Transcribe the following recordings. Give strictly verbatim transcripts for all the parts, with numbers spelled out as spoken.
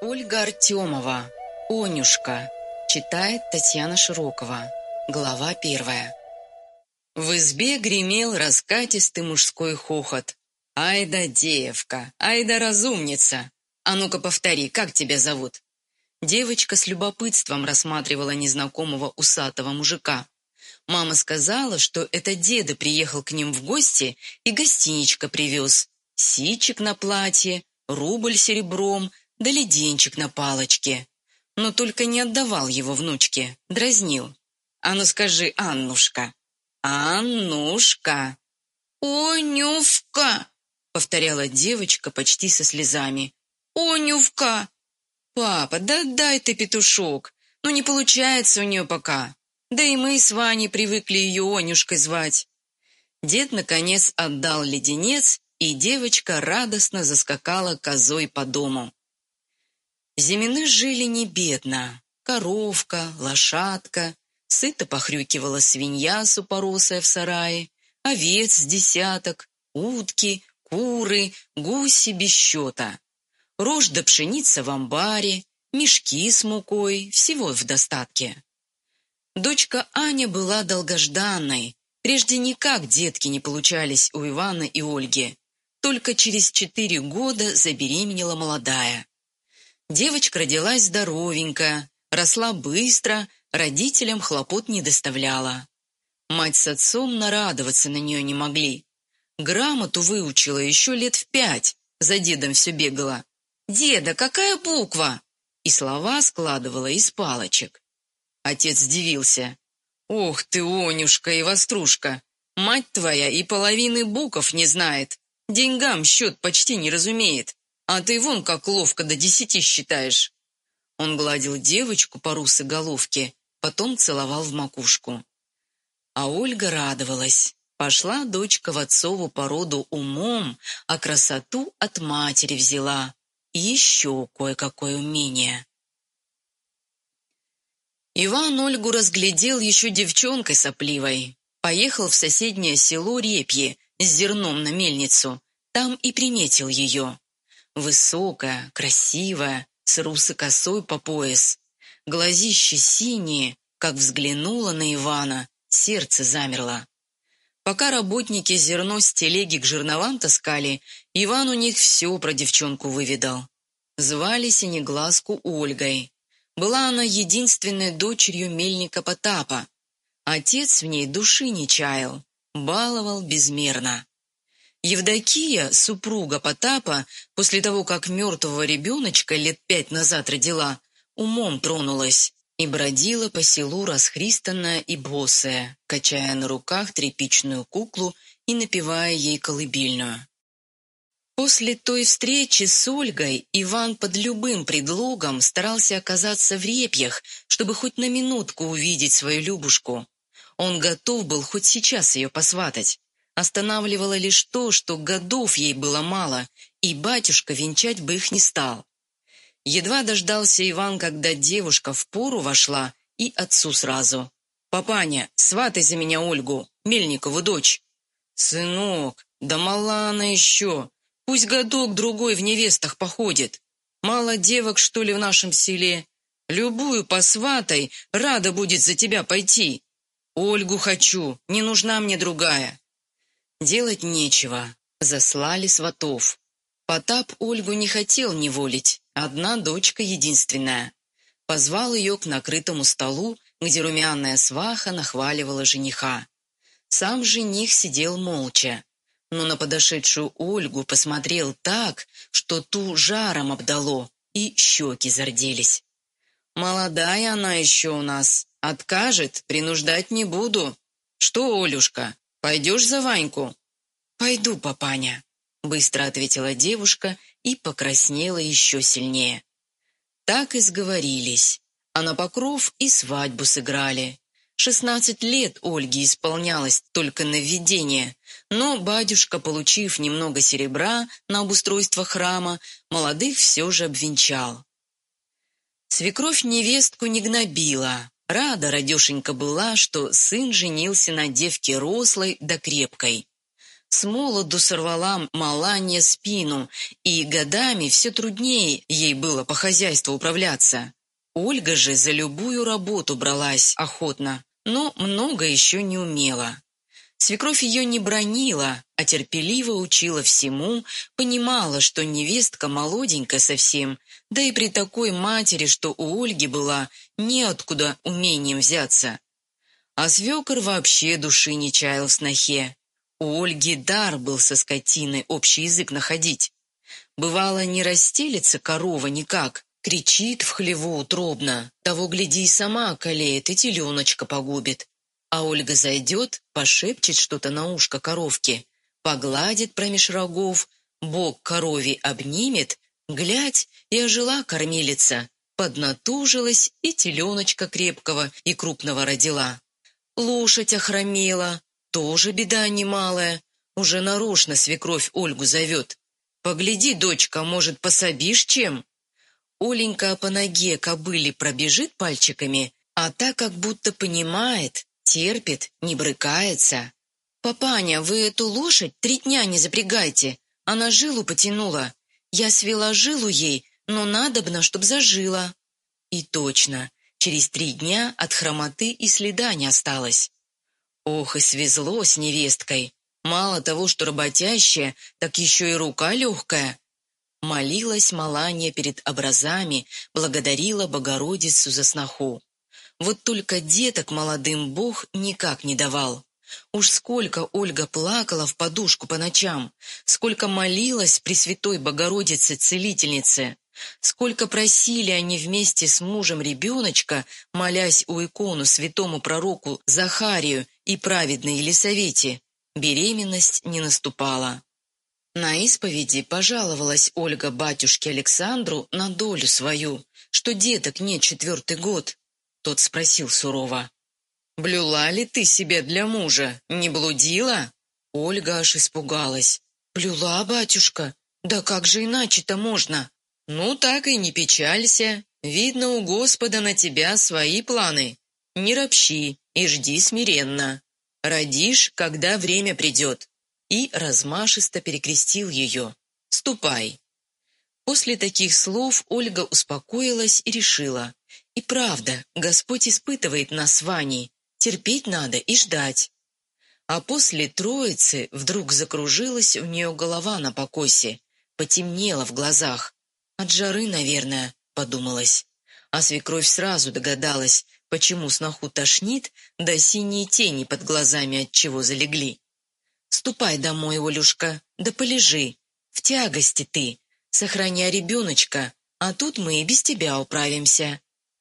Ольга Артемова. «Онюшка». Читает Татьяна Широкова. Глава первая. В избе гремел раскатистый мужской хохот. «Ай да девка! Ай да разумница! А ну-ка повтори, как тебя зовут?» Девочка с любопытством рассматривала незнакомого усатого мужика. Мама сказала, что это деда приехал к ним в гости и гостиничка привез. Ситчик на платье, рубль серебром, да леденчик на палочке. Но только не отдавал его внучке, дразнил. «А ну скажи, Аннушка!» «Аннушка!» «Онювка!» — повторяла девочка почти со слезами. «Онювка!» «Папа, да дай ты петушок, ну не получается у нее пока. Да и мы с Ваней привыкли ее Онюшкой звать». Дед, наконец, отдал леденец, и девочка радостно заскакала козой по дому. Зимины жили не бедно. Коровка, лошадка, сыто похрюкивала свинья супоросая в сарае, овец с десяток, утки, куры, гуси без счета. Рожь да пшеница в амбаре, мешки с мукой, всего в достатке. Дочка Аня была долгожданной. Прежде никак детки не получались у Ивана и Ольги. Только через четыре года забеременела молодая. Девочка родилась здоровенькая, росла быстро, родителям хлопот не доставляла. Мать с отцом нарадоваться на нее не могли. Грамоту выучила еще лет в пять, за дедом все бегала. «Деда, какая буква?» И слова складывала из палочек. Отец удивился. «Ох ты, Онюшка и вострушка! Мать твоя и половины букв не знает, деньгам счет почти не разумеет, а ты вон как ловко до десяти считаешь». Он гладил девочку по русой головке, потом целовал в макушку. А Ольга радовалась. Пошла дочка в отцову породу умом, а красоту от матери взяла. И еще кое-какое умение. Иван Ольгу разглядел еще девчонкой сопливой. Поехал в соседнее село Репье с зерном на мельницу. Там и приметил ее. Высокая, красивая, с русой косой по пояс. Глазища синие, как взглянула на Ивана, сердце замерло. Пока работники зерно с телеги к жерновам таскали, Иван у них все про девчонку выведал. Звали Синеглазку Ольгой. Была она единственной дочерью мельника Потапа. Отец в ней души не чаял, баловал безмерно. Евдокия, супруга Потапа, после того, как мертвого ребеночка лет пять назад родила, умом тронулась и бродила по селу расхристанная и босая, качая на руках тряпичную куклу и напевая ей колыбельную. После той встречи с Ольгой Иван под любым предлогом старался оказаться в Репьях, чтобы хоть на минутку увидеть свою Любушку. Он готов был хоть сейчас ее посватать. Останавливало лишь то, что годов ей было мало, и батюшка венчать бы их не стал. Едва дождался Иван, когда девушка в пору вошла, и отцу сразу. «Папаня, сватай за меня Ольгу, Мельникову дочь». «Сынок, да мала она еще. Пусть годок-другой в невестах походит. Мало девок, что ли, в нашем селе? Любую посватай, рада будет за тебя пойти. Ольгу хочу, не нужна мне другая». Делать нечего, заслали сватов. Потап Ольгу не хотел неволить, одна дочка единственная. Позвал ее к накрытому столу, где румяная сваха нахваливала жениха. Сам жених сидел молча, но на подошедшую Ольгу посмотрел так, что ту жаром обдало, и щеки зарделись. «Молодая она еще у нас, откажет, принуждать не буду. Что, Олюшка, пойдешь за Ваньку?» «Пойду, папаня», — быстро ответила девушка и покраснела еще сильнее. Так и сговорились, а на покров и свадьбу сыграли. Шестнадцать лет Ольге исполнялось только на введение, но батюшка, получив немного серебра на обустройство храма, молодых все же обвенчал. Свекровь невестку не гнобила. Рада радешенька была, что сын женился на девке рослой да крепкой. С молоду сорвала Маланья спину, и годами все труднее ей было по хозяйству управляться. Ольга же за любую работу бралась охотно, но много еще не умела. Свекровь ее не бранила, а терпеливо учила всему, понимала, что невестка молоденькая совсем, да и при такой матери, что у Ольги была, неоткуда умением взяться. А свекор вообще души не чаял в снохе. У Ольги дар был со скотиной общий язык находить. Бывало, не расстелится корова никак, кричит в хлеву утробно, того, гляди, и сама околеет, и теленочка погубит. А Ольга зайдет, пошепчет что-то на ушко коровке, погладит промеж рогов, бок коровий обнимет, глядь, и ожила кормилица, поднатужилась и теленочка крепкого и крупного родила. Лошадь охромела, тоже беда немалая, уже нарочно свекровь Ольгу зовет. «Погляди, дочка, может, пособишь чем?» Оленька по ноге кобыли пробежит пальчиками, а та как будто понимает, терпит, не брыкается. «Папаня, вы эту лошадь три дня не запрягайте, она жилу потянула. Я свела жилу ей, но надобно, чтоб зажила». И точно, через три дня от хромоты и следа не осталось. Ох, и свезло с невесткой. Мало того, что работящая, так еще и рука легкая. Молилась Маланья перед образами, благодарила Богородицу за сноху. Вот только деток молодым Бог никак не давал. Уж сколько Ольга плакала в подушку по ночам, сколько молилась Пресвятой Богородице-Целительнице, сколько просили они вместе с мужем ребеночка, молясь у икону святому пророку Захарию и праведной Елисавете, беременность не наступала. На исповеди пожаловалась Ольга батюшке Александру на долю свою, что деток нет четвертый год. Тот спросил сурово: «Блюла ли ты себе для мужа, не блудила?» Ольга аж испугалась. «Блюла, батюшка? Да как же иначе-то можно?» «Ну, так и не печалься. Видно, у Господа на тебя свои планы. Не ропщи и жди смиренно. Родишь, когда время придет». И размашисто перекрестил ее. «Ступай». После таких слов Ольга успокоилась и решила: и правда, Господь испытывает нас с Ваней, терпеть надо и ждать. А после Троицы вдруг закружилась у нее голова на покосе, потемнело в глазах. От жары, наверное, подумалось. А свекровь сразу догадалась, почему сноху тошнит, да синие тени под глазами отчего залегли. «Ступай домой, Олюшка, да полежи. В тягости ты. Сохраняй ребеночка, а тут мы и без тебя управимся».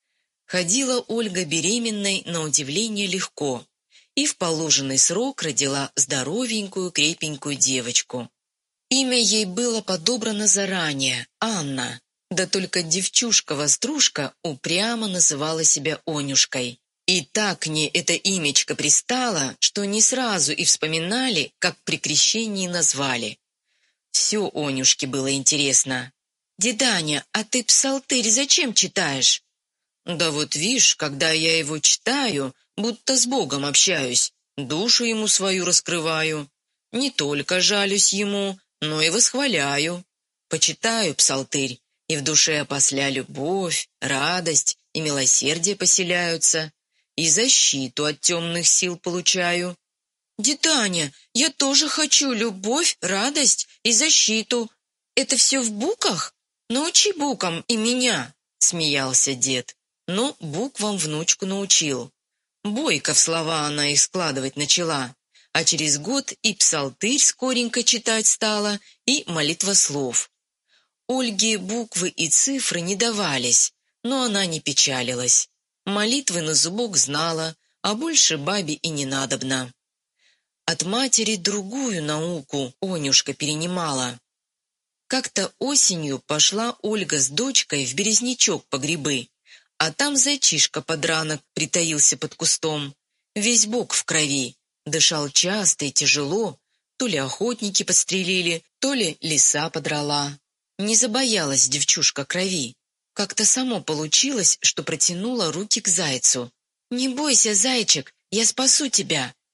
Ходила Ольга беременной на удивление легко и в положенный срок родила здоровенькую крепенькую девочку. Имя ей было подобрано заранее — Анна, да только девчушка-вострушка упрямо называла себя Онюшкой. И так к ней это имечко пристало, что не сразу и вспоминали, как при крещении назвали. Все Онюшке было интересно. «Деданя, а ты псалтырь зачем читаешь?» «Да вот вишь, когда я его читаю, будто с Богом общаюсь, душу ему свою раскрываю. Не только жалюсь ему, но и восхваляю. Почитаю псалтырь, и в душе опосля любовь, радость и милосердие поселяются, и защиту от темных сил получаю». «Деданя, я тоже хочу любовь, радость и защиту. Это все в буках? Научи букам и меня», — смеялся дед. Но буквам внучку научил. Бойко в слова она их складывать начала, а через год и псалтырь скоренько читать стала, и молитвослов. Ольге буквы и цифры не давались, но она не печалилась. Молитвы на зубок знала, а больше бабе и не надобно. От матери другую науку Онюшка перенимала. Как-то осенью пошла Ольга с дочкой в Березнячок по грибы, а там зайчишка подранок притаился под кустом, весь бок в крови, дышал часто и тяжело, то ли охотники подстрелили, то ли лиса подрала. Не забоялась девчушка крови. Как-то само получилось, что протянула руки к зайцу. «Не бойся, зайчик, я спасу тебя».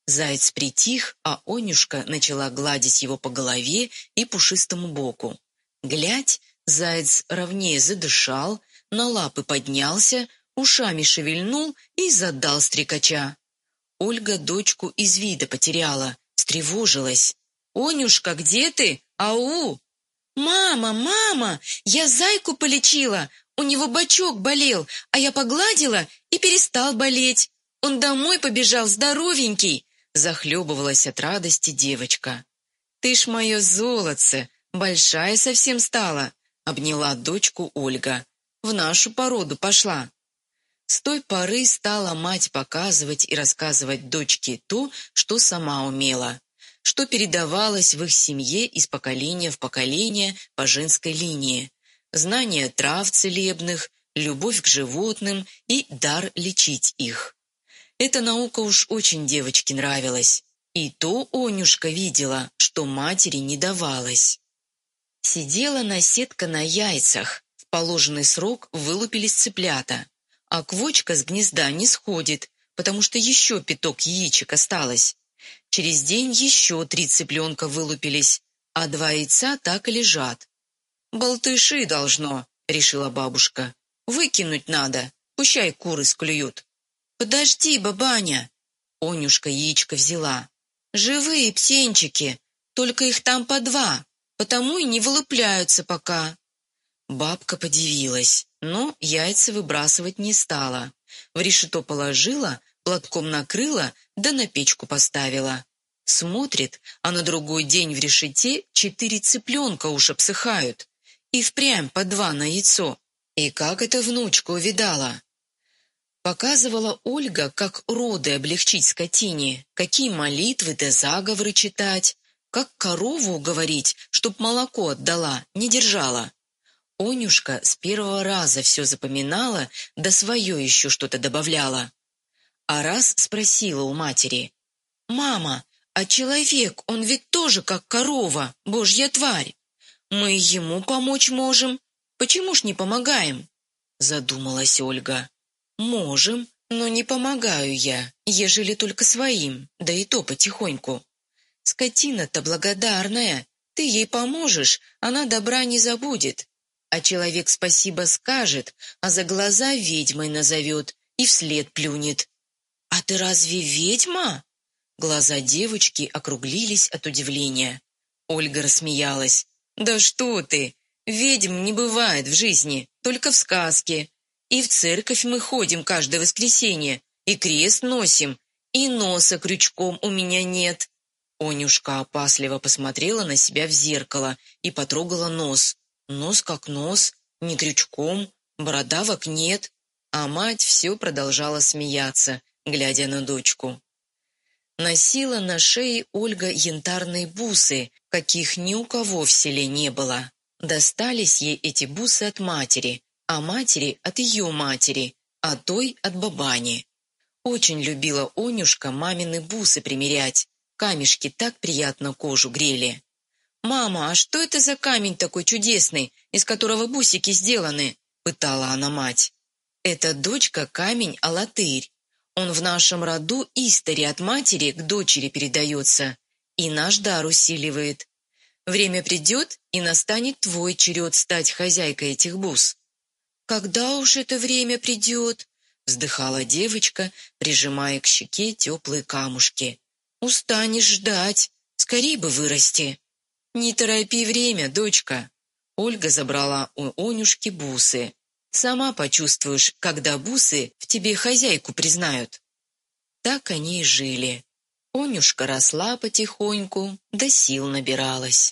Заяц притих, а Онюшка начала гладить его по голове и пушистому боку. Глядь, заяц ровнее задышал, на лапы поднялся, ушами шевельнул и задал стрекача. Ольга дочку из вида потеряла, встревожилась. «Онюшка, где ты? Ау!» «Мама, мама, я зайку полечила, у него бочок болел, а я погладила и перестал болеть. Он домой побежал здоровенький», — захлебывалась от радости девочка. «Ты ж мое золотце, большая совсем стала», — обняла дочку Ольга. «В нашу породу пошла». С той поры стала мать показывать и рассказывать дочке то, что сама умела, что передавалось в их семье из поколения в поколение по женской линии. Знание трав целебных, любовь к животным и дар лечить их. Эта наука уж очень девочке нравилась. И то Онюшка видела, что матери не давалось. Сидела наседка на яйцах. В положенный срок вылупились цыплята. А квочка с гнезда не сходит, потому что еще пяток яичек осталось. Через день еще три цыпленка вылупились, а два яйца так и лежат. «Болтыши должно», — решила бабушка. «Выкинуть надо, пущай куры склюют». «Подожди, бабаня!» Онюшка яичко взяла. «Живые птенчики, только их там по два, потому и не вылупляются пока». Бабка подивилась, но яйца выбрасывать не стала. В решето положила, платком накрыла, да на печку поставила. Смотрит, а на другой день в решете четыре цыпленка уж обсыхают. И впрямь по два на яйцо. И как это внучка увидала? Показывала Ольга, как роды облегчить скотине, какие молитвы да заговоры читать, как корову уговорить, чтоб молоко отдала, не держала. Онюшка с первого раза все запоминала, да свое еще что-то добавляла. А раз спросила у матери: «Мама, а человек, он ведь тоже как корова, божья тварь. Мы ему помочь можем, почему ж не помогаем?» Задумалась Ольга. «Можем, но не помогаю я, ежели только своим, да и то потихоньку. Скотина-то благодарная, ты ей поможешь, она добра не забудет. А человек спасибо скажет, а за глаза ведьмой назовет и вслед плюнет». «А ты разве ведьма?» Глаза девочки округлились от удивления. Ольга рассмеялась. «Да что ты! Ведьм не бывает в жизни, только в сказке. И в церковь мы ходим каждое воскресенье, и крест носим, и носа крючком у меня нет». Онюшка опасливо посмотрела на себя в зеркало и потрогала нос. Нос как нос, не крючком, бородавок нет. А мать все продолжала смеяться, глядя на дочку. Носила на шее Ольга янтарные бусы, каких ни у кого в селе не было. Достались ей эти бусы от матери, а матери от ее матери, а той от бабани. Очень любила Онюшка мамины бусы примерять, камешки так приятно кожу грели. «Мама, а что это за камень такой чудесный, из которого бусики сделаны?» — пытала она мать. «Это, дочка, камень алатырь. Он в нашем роду истори от матери к дочери передается, и наш дар усиливает. Время придет, и настанет твой черед стать хозяйкой этих бус». «Когда уж это время придет?» — вздыхала девочка, прижимая к щеке теплые камушки. «Устанешь ждать, скорей бы вырасти». «Не торопи время, дочка». Ольга забрала у Онюшки бусы. «Сама почувствуешь, когда бусы в тебе хозяйку признают». Так они и жили. Онюшка росла потихоньку, да сил набиралась.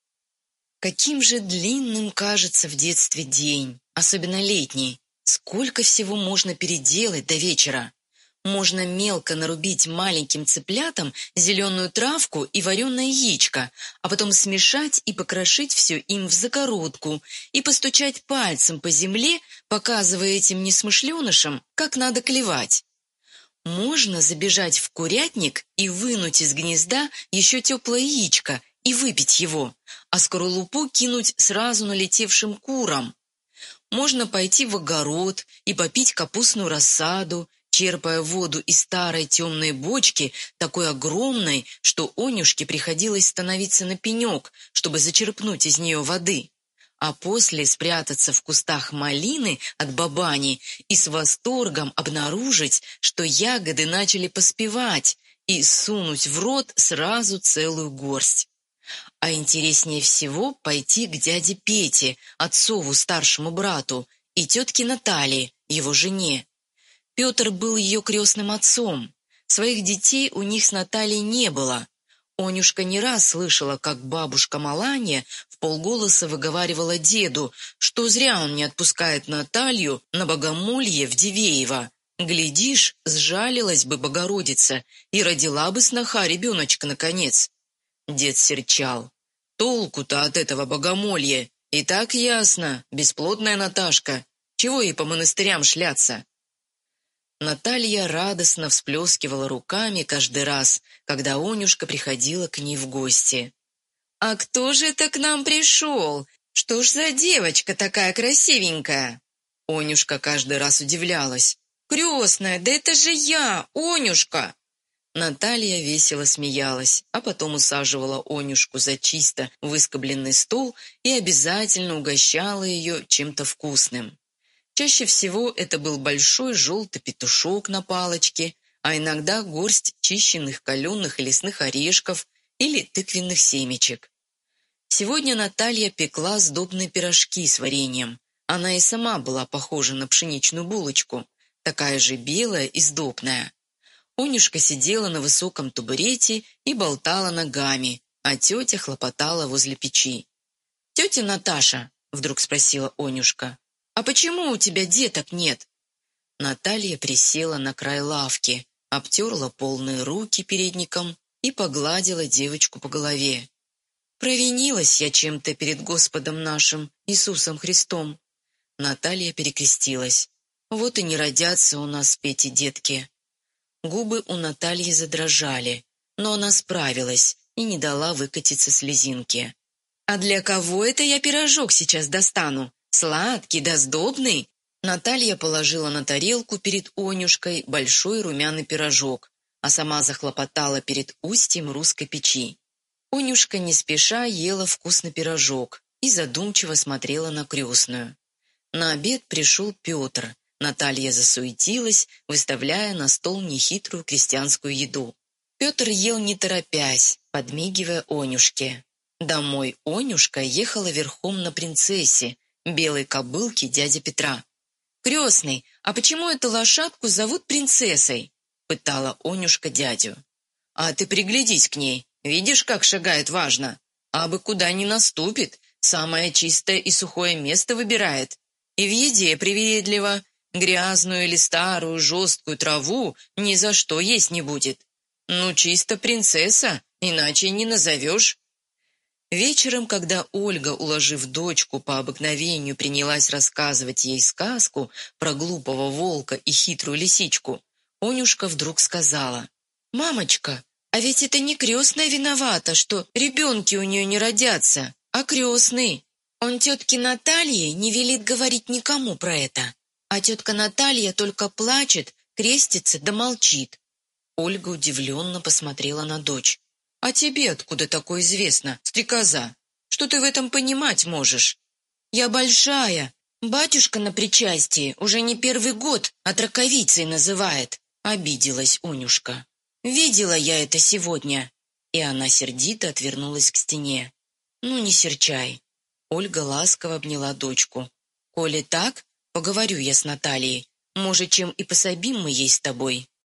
Каким же длинным кажется в детстве день, особенно летний. Сколько всего можно переделать до вечера. Можно мелко нарубить маленьким цыплятам зеленую травку и вареное яичко, а потом смешать и покрошить все им в загородку и постучать пальцем по земле, показывая этим несмышленышам, как надо клевать. Можно забежать в курятник и вынуть из гнезда еще теплое яичко и выпить его, а скорлупу кинуть сразу налетевшим курам. Можно пойти в огород и попить капустную рассаду, черпая воду из старой темной бочки, такой огромной, что Онюшке приходилось становиться на пенек, чтобы зачерпнуть из нее воды, а после спрятаться в кустах малины от бабани и с восторгом обнаружить, что ягоды начали поспевать, и сунуть в рот сразу целую горсть. А интереснее всего пойти к дяде Пете, отцову старшему брату, и тетке Наталье, его жене. Петр был ее крестным отцом. Своих детей у них с Натальей не было. Онюшка не раз слышала, как бабушка Маланья вполголоса выговаривала деду, что зря он не отпускает Наталью на богомолье в Дивеево. Глядишь, сжалилась бы Богородица и родила бы сноха ребеночка наконец. Дед серчал. Толку-то от этого богомолья. И так ясно, бесплодная Наташка. Чего ей по монастырям шляться? Наталья радостно всплескивала руками каждый раз, когда Онюшка приходила к ней в гости. «А кто же это к нам пришел? Что ж за девочка такая красивенькая?» Онюшка каждый раз удивлялась. «Крестная, да это же я, Онюшка!» Наталья весело смеялась, а потом усаживала Онюшку за чисто выскобленный стол и обязательно угощала ее чем-то вкусным. Чаще всего это был большой желтый петушок на палочке, а иногда горсть чищенных каленых лесных орешков или тыквенных семечек. Сегодня Наталья пекла сдобные пирожки с вареньем. Она и сама была похожа на пшеничную булочку, такая же белая и сдобная. Онюшка сидела на высоком табурете и болтала ногами, а тетя хлопотала возле печи. «Тетя Наташа», — вдруг спросила Онюшка, — «а почему у тебя деток нет?» Наталья присела на край лавки, обтерла полные руки передником и погладила девочку по голове. «Провинилась я чем-то перед Господом нашим, Иисусом Христом». Наталья перекрестилась. «Вот и не родятся у нас Пети детки». Губы у Натальи задрожали, но она справилась и не дала выкатиться слезинки. «А для кого это я пирожок сейчас достану? Сладкий да сдобный?» Наталья положила на тарелку перед Онюшкой большой румяный пирожок, а сама захлопотала перед устьем русской печи. Онюшка не спеша ела вкусный пирожок и задумчиво смотрела на крестную. На обед пришел Петр. Наталья засуетилась, выставляя на стол нехитрую крестьянскую еду. Петр ел не торопясь, подмигивая Онюшке. Домой Онюшка ехала верхом на принцессе, белой кобылке дяди Петра. «Крестный, а почему эту лошадку зовут принцессой?» — пытала Онюшка дядю. «А ты приглядись к ней, видишь, как шагает важно? Абы куда ни наступит, самое чистое и сухое место выбирает. И в еде привередлива, грязную или старую жесткую траву ни за что есть не будет. Ну, чисто принцесса, иначе не назовешь». Вечером, когда Ольга, уложив дочку, по обыкновению принялась рассказывать ей сказку про глупого волка и хитрую лисичку, Онюшка вдруг сказала: «Мамочка, а ведь это не крестная виновата, что ребенки у нее не родятся, а крестный. Он тетке Наталье не велит говорить никому про это, а тетка Наталья только плачет, крестится да молчит». Ольга удивленно посмотрела на дочь. «А тебе откуда такое известно, стрекоза? Что ты в этом понимать можешь?» «Я большая. Батюшка на причастии уже не первый год отраковицей называет», — обиделась Онюшка. «Видела я это сегодня». И она сердито отвернулась к стене. «Ну, не серчай». Ольга ласково обняла дочку. «Коли так, поговорю я с Натальей. Может, чем и пособим мы ей с тобой».